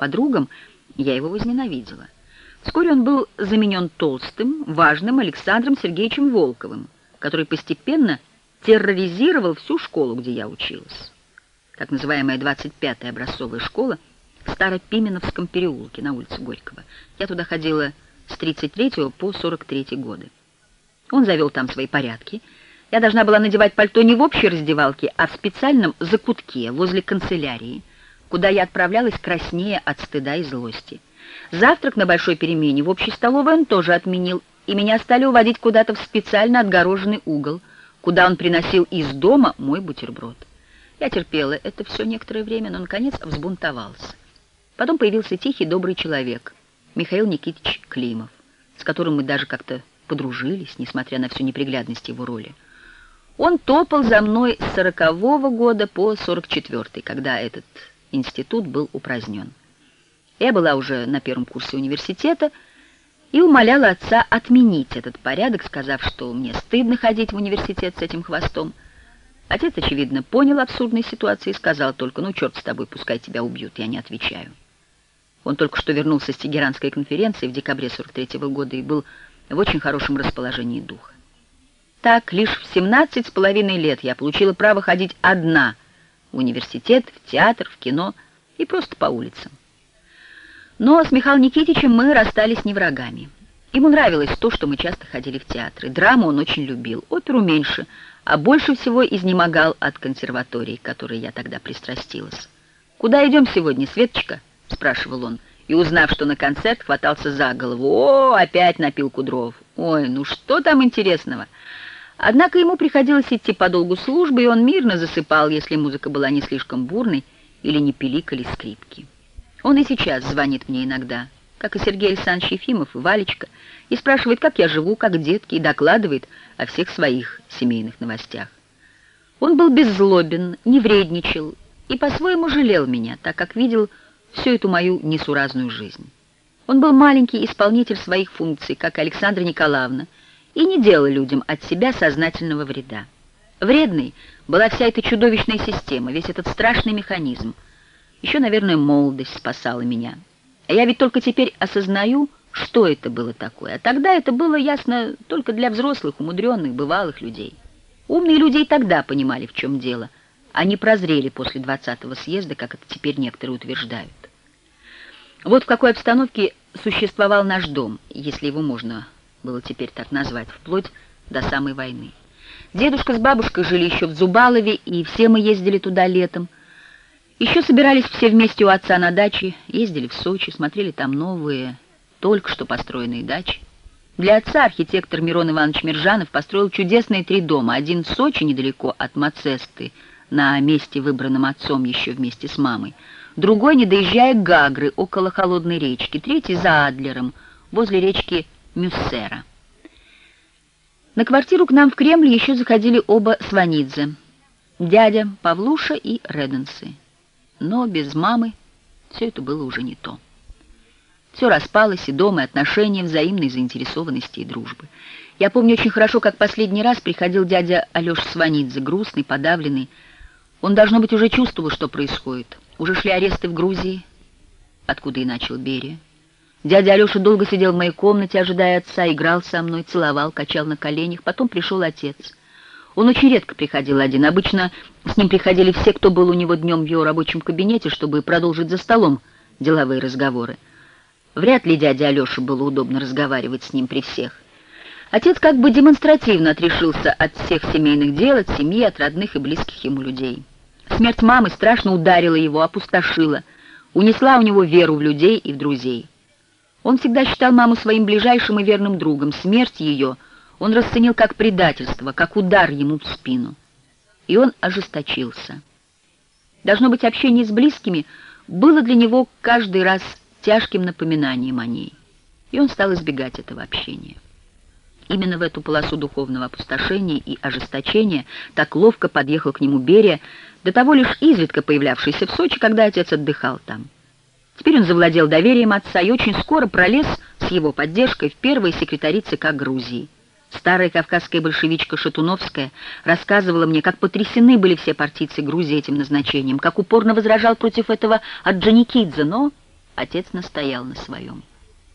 подругам, я его возненавидела. Вскоре он был заменен толстым, важным Александром Сергеевичем Волковым, который постепенно терроризировал всю школу, где я училась. Так называемая 25-я образцовая школа в Старопименовском переулке на улице Горького. Я туда ходила с 33 по 43 годы. Он завел там свои порядки. Я должна была надевать пальто не в общей раздевалке, а в специальном закутке возле канцелярии, куда я отправлялась краснея от стыда и злости. Завтрак на большой перемене в общей столовой он тоже отменил, и меня стали уводить куда-то в специально отгороженный угол, куда он приносил из дома мой бутерброд. Я терпела это все некоторое время, но, наконец, взбунтовался. Потом появился тихий, добрый человек, Михаил Никитич Климов, с которым мы даже как-то подружились, несмотря на всю неприглядность его роли. Он топал за мной с 40-го года по 44-й, когда этот институт был упразднен. Я была уже на первом курсе университета и умоляла отца отменить этот порядок, сказав, что мне стыдно ходить в университет с этим хвостом. Отец, очевидно, понял абсурдной ситуации и сказал только: «Ну, черт с тобой, пускай тебя убьют, я не отвечаю». Он только что вернулся с Тегеранской конференции в декабре 43-го года и был в очень хорошем расположении духа. Так, лишь в 17,5 лет я получила право ходить одна в университет, в театр, в кино и просто по улицам. Но с Михаилом Никитичем мы расстались не врагами. Ему нравилось то, что мы часто ходили в театры. Драму он очень любил, оперу меньше, а больше всего изнемогал от консерватории, к которой я тогда пристрастилась. «Куда идем сегодня, Светочка?» — спрашивал он, и, узнав, что на концерт, хватался за голову. «О, опять напил Кудров! Ой, ну что там интересного?» Однако ему приходилось идти по долгу службы, и он мирно засыпал, если музыка была не слишком бурной или не пиликали скрипки. Он и сейчас звонит мне иногда, как и Сергей Александрович Ефимов и Валечка, и спрашивает, как я живу, как детки, и докладывает о всех своих семейных новостях. Он был беззлобен, не вредничал и по-своему жалел меня, так как видел всю эту мою несуразную жизнь. Он был маленький исполнитель своих функций, как и Александра Николаевна, и не делал людям от себя сознательного вреда. Вредной была вся эта чудовищная система, весь этот страшный механизм. Еще, наверное, молодость спасала меня. А я ведь только теперь осознаю, что это было такое. А тогда это было ясно только для взрослых, умудренных, бывалых людей. Умные люди и тогда понимали, в чем дело. Они прозрели после 20-го съезда, как это теперь некоторые утверждают. Вот в какой обстановке существовал наш дом, если его можно было теперь так назвать, вплоть до самой войны. Дедушка с бабушкой жили еще в Зубалове, и все мы ездили туда летом. Еще собирались все вместе у отца на даче, ездили в Сочи, смотрели там новые, только что построенные дачи. Для отца архитектор Мирон Иванович Мержанов построил чудесные 3 дома. Один в Сочи, недалеко от Мацесты, на месте, выбранном отцом еще вместе с мамой. Другой, не доезжая к Гагры, около Холодной речки. Третий за Адлером, возле речки Мюссера. На квартиру к нам в Кремль еще заходили оба Сванидзе, дядя Павлуша и Реденсы. Но без мамы все это было уже не то. Все распалось, и дом, и отношения, взаимной заинтересованности и дружбы. Я помню очень хорошо, как последний раз приходил дядя Алеша Сванидзе, грустный, подавленный. Он, должно быть, уже чувствовал, что происходит. Уже шли аресты в Грузии, откуда и начал Берия. Дядя Алеша долго сидел в моей комнате, ожидая отца, играл со мной, целовал, качал на коленях. Потом пришел отец. Он очень редко приходил один. Обычно с ним приходили все, кто был у него днем в его рабочем кабинете, чтобы продолжить за столом деловые разговоры. Вряд ли дяде Алёше было удобно разговаривать с ним при всех. Отец как бы демонстративно отрешился от всех семейных дел, от семьи, от родных и близких ему людей. Смерть мамы страшно ударила его, опустошила, унесла у него веру в людей и в друзей. Он всегда считал маму своим ближайшим и верным другом. Смерть ее он расценил как предательство, как удар ему в спину. И он ожесточился. Должно быть, общение с близкими было для него каждый раз тяжким напоминанием о ней. И он стал избегать этого общения. Именно в эту полосу духовного опустошения и ожесточения так ловко подъехал к нему Берия, до того лишь изредка появлявшийся в Сочи, когда отец отдыхал там. Теперь он завладел доверием отца и очень скоро пролез с его поддержкой в первые секретари ЦК Грузии. Старая кавказская большевичка Шатуновская рассказывала мне, как потрясены были все партийцы Грузии этим назначением, как упорно возражал против этого Орджоникидзе, но Отец настоял на своем.